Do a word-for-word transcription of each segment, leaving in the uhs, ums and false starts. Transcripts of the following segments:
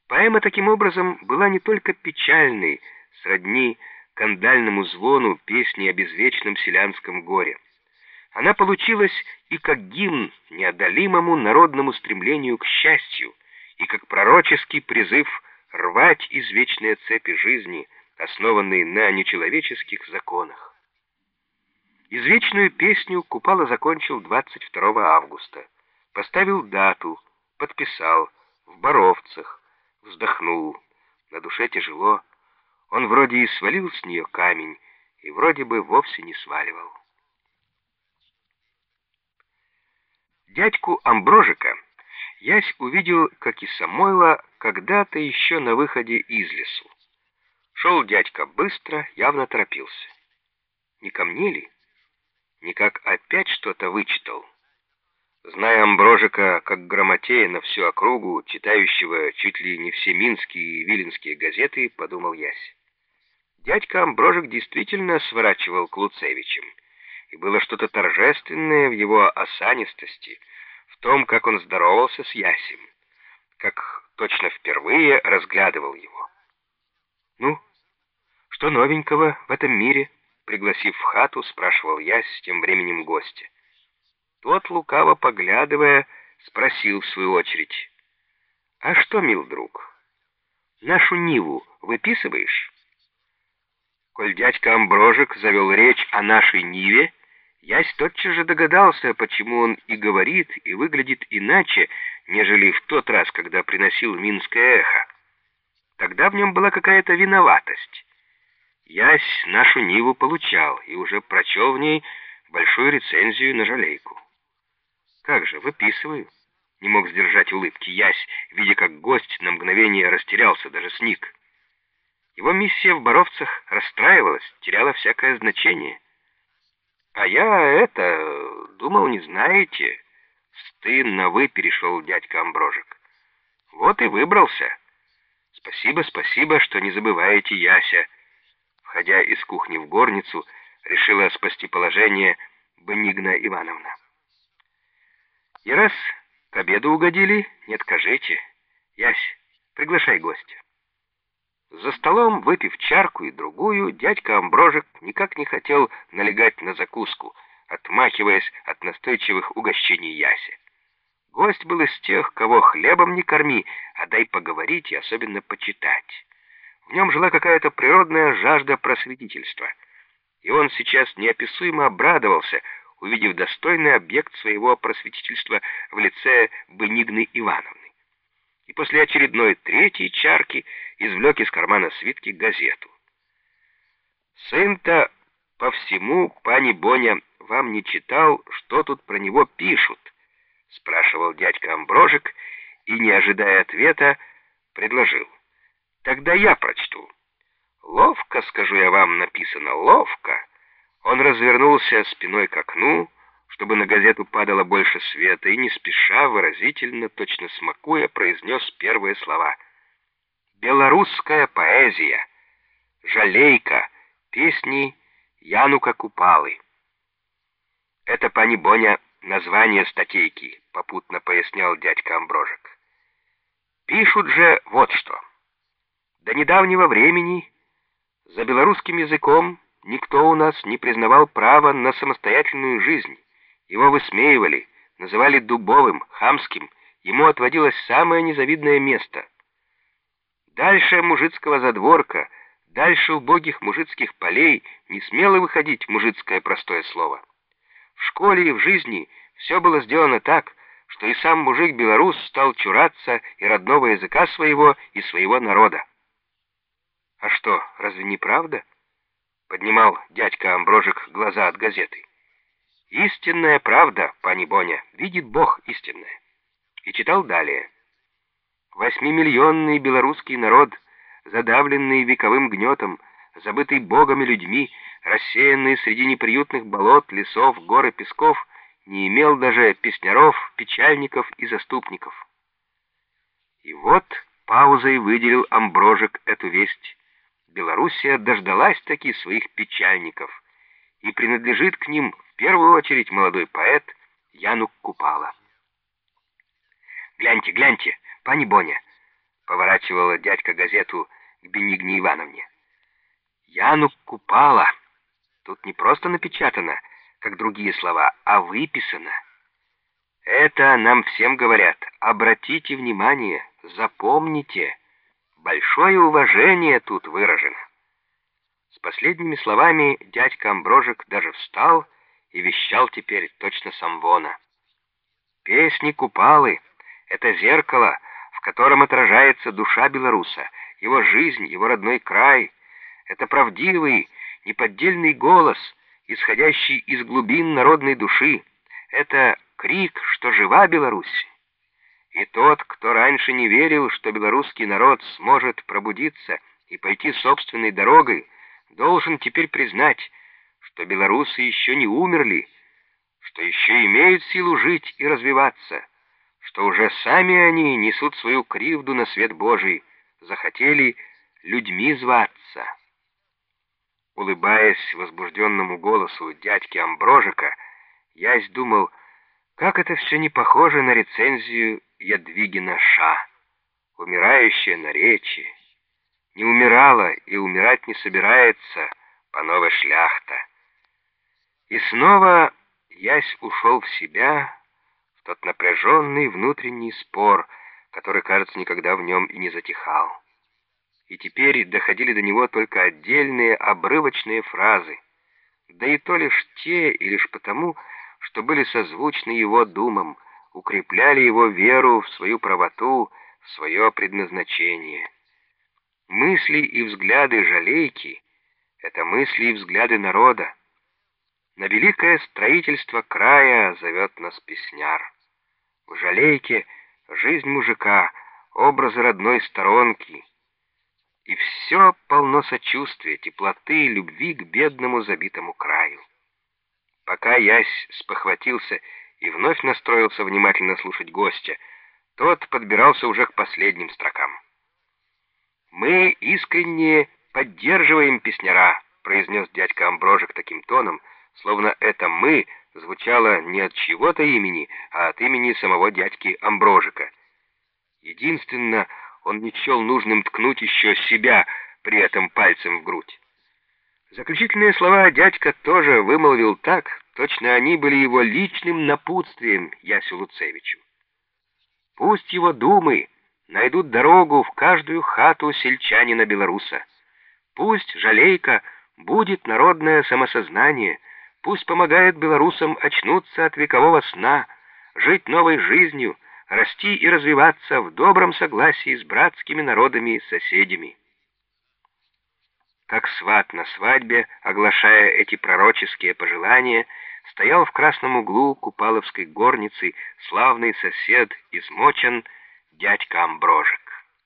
Поэма таким образом была не только печальной, сродни кандальному звону песни о безвечном селянском горе. Она получилась и как гимн неодолимому народному стремлению к счастью, и как пророческий призыв рвать извечные цепи жизни, основанные на нечеловеческих законах. Извечную песню Купала закончил двадцать второго августа, поставил дату, подписал в Боровцах, вздохнул, на душе тяжело, он вроде и свалил с нее камень, и вроде бы вовсе не сваливал. Дядьку Амброжика Ясь увидел, как и Самойла, когда-то еще на выходе из лесу. Шел дядька быстро, явно торопился. Не ко мне ли? Никак опять что-то вычитал. Зная Амброжика как грамотея на всю округу, читающего чуть ли не все минские и виленские газеты, подумал Ясь. Дядька Амброжик действительно сворачивал к Луцевичам, и было что-то торжественное в его осанистости, в том, как он здоровался с Ясем, как точно впервые разглядывал его. «Ну, что новенького в этом мире?» — пригласив в хату, спрашивал Ясь тем временем гостя. Тот, лукаво поглядывая, спросил в свою очередь: «А что, мил друг, нашу Ниву выписываешь?» Коль дядька Амброжик завел речь о нашей Ниве, Ясь тотчас же догадался, почему он и говорит, и выглядит иначе, нежели в тот раз, когда приносил Минское эхо. Тогда в нем была какая-то виноватость. Ясь нашу Ниву получал и уже прочел в ней большую рецензию на жалейку. «Как же, выписываю», — не мог сдержать улыбки Ясь, видя, как гость на мгновение растерялся, даже сник. Его миссия в Боровцах расстраивалась, теряла всякое значение. «А я это... думал, не знаете...» Стын на «вы» перешел дядька Амброжик. «Вот и выбрался. Спасибо, спасибо, что не забываете Яся». Входя из кухни в горницу, решила спасти положение Бенигна Ивановна. «И раз к обеду угодили, не откажите. Ясь, приглашай гостя». За столом, выпив чарку и другую, дядька Амброжик никак не хотел налегать на закуску, отмахиваясь от настойчивых угощений Яси. Гость был из тех, кого хлебом не корми, а дай поговорить и особенно почитать. В нем жила какая-то природная жажда просветительства, и он сейчас неописуемо обрадовался, увидев достойный объект своего просветительства в лице Бенигны Ивановны. И после очередной третьей чарки извлек из кармана свитки газету. «Сын-то по всему, пани Боня, вам не читал, что тут про него пишут?» — спрашивал дядька Амброжик и, не ожидая ответа, предложил: «Тогда я прочту». «Ловко, скажу я вам, написано, ловко». Он развернулся спиной к окну, чтобы на газету падало больше света, и не спеша, выразительно, точно смакуя, произнес первые слова. «Белорусская поэзия. Жалейка. Песни Янука Купалы». «Это, пани Боня, название статейки», — попутно пояснял дядька Амброжик. «Пишут же вот что. До недавнего времени за белорусским языком никто у нас не признавал права на самостоятельную жизнь. Его высмеивали, называли дубовым, хамским, ему отводилось самое незавидное место. Дальше мужицкого задворка, дальше убогих мужицких полей не смело выходить мужицкое простое слово. В школе и в жизни все было сделано так, что и сам мужик-белорус стал чураться и родного языка своего, и своего народа». «А что, разве не правда?» — поднимал дядька Амброжик глаза от газеты. «Истинная правда, пани Боня, видит Бог истинное». И читал далее. «Восьмимиллионный белорусский народ, задавленный вековым гнетом, забытый Богом и людьми, рассеянный среди неприютных болот, лесов, гор и песков, не имел даже песняров, печальников и заступников». И вот паузой выделил Амброжик эту весть. Белоруссия дождалась таки своих печальников, и принадлежит к ним в первую очередь молодой поэт Янук Купала. «Гляньте, гляньте, пани Боня, поворачивала дядька газету к Бенигне Ивановне. «Яну Купала. Тут не просто напечатано, как другие слова, а выписано. Это нам всем говорят. Обратите внимание, запомните. Большое уважение тут выражено». С последними словами дядька Амброжек даже встал и вещал теперь точно самвона. «Песни Купалы — это зеркало, в котором отражается душа белоруса, его жизнь, его родной край. Это правдивый, неподдельный голос, исходящий из глубин народной души. Это крик, что жива Беларусь. И тот, кто раньше не верил, что белорусский народ сможет пробудиться и пойти собственной дорогой, должен теперь признать, что белорусы еще не умерли, что еще имеют силу жить и развиваться, что уже сами они несут свою кривду на свет Божий, захотели людьми зваться». Улыбаясь возбужденному голосу дядьки Амброжика, ясь думал, как это все не похоже на рецензию Ядвигина Ша, умирающее наречие. Не умирала и умирать не собирается панове шляхта. И снова ясь ушел в себя, в тот напряженный внутренний спор, который, кажется, никогда в нем и не затихал. И теперь доходили до него только отдельные обрывочные фразы, да и то лишь те, и лишь потому, что были созвучны его думам, укрепляли его веру в свою правоту, в свое предназначение. Мысли и взгляды Жалейки — это мысли и взгляды народа. На великое строительство края зовет нас песняр. В Жалейке жизнь мужика, образы родной сторонки. И все полно сочувствия, теплоты и любви к бедному забитому краю. Пока ясь спохватился и вновь настроился внимательно слушать гостя, тот подбирался уже к последним строкам. «Мы искренне поддерживаем песняра», — произнес дядька Амброжек таким тоном, словно это «мы» звучало не от чьего-то имени, а от имени самого дядьки Амброжика. Единственно, он не счел нужным ткнуть еще себя при этом пальцем в грудь. Заключительные слова дядька тоже вымолвил так, точно они были его личным напутствием Ясю Луцевичу. Пусть его думы найдут дорогу в каждую хату сельчанина-белоруса. Пусть Жалейка будет народное самосознание, пусть помогает белорусам очнуться от векового сна, жить новой жизнью, расти и развиваться в добром согласии с братскими народами и соседями. Как сват на свадьбе, оглашая эти пророческие пожелания, стоял в красном углу Купаловской горницы славный сосед из Мочан дядька Амброжек.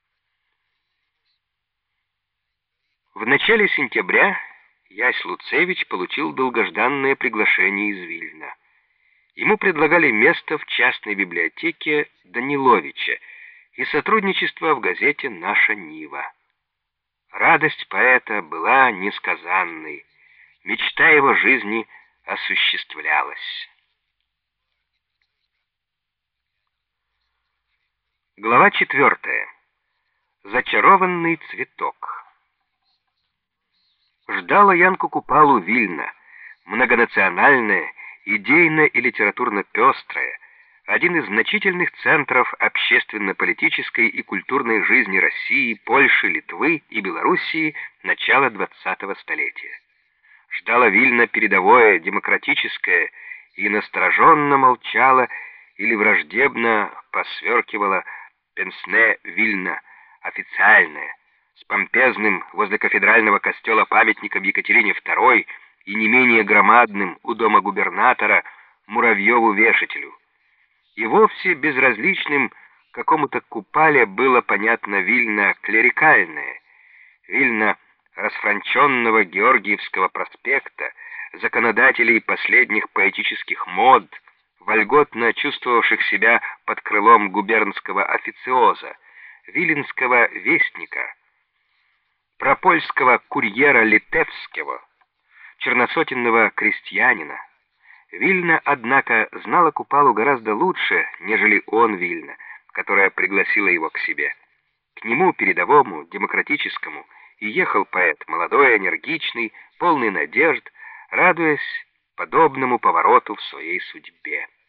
В начале сентября ясь Луцевич получил долгожданное приглашение из Вильна. Ему предлагали место в частной библиотеке Даниловича и сотрудничество в газете «Наша Нива». Радость поэта была несказанной, мечта его жизни осуществлялась. Глава четвертая. Зачарованный цветок. Ждала Янку Купалу Вильна, многонациональная, идейно и литературно пестрая, один из значительных центров общественно-политической и культурной жизни России, Польши, Литвы и Белоруссии начала двадцатого столетия. Ждала Вильна передовое, демократическое, и настороженно молчала или враждебно посверкивала пенсне Вильна, официальная, с помпезным возле кафедрального костела памятником Екатерине второй и не менее громадным у дома губернатора Муравьеву-вешателю. И вовсе безразличным какому-то Купале было понятно Вильна клерикальное, Вильна расфранченного Георгиевского проспекта, законодателей последних поэтических мод, вольготно чувствовавших себя под крылом губернского официоза, виленского вестника, пропольского курьера Литевского, черносотенного крестьянина. Вильна, однако, знала Купалу гораздо лучше, нежели он Вильна, которая пригласила его к себе. К К нему, передовому, демократическому, и ехал поэт, молодой, энергичный, полный надежд, радуясь подобному повороту в своей судьбе.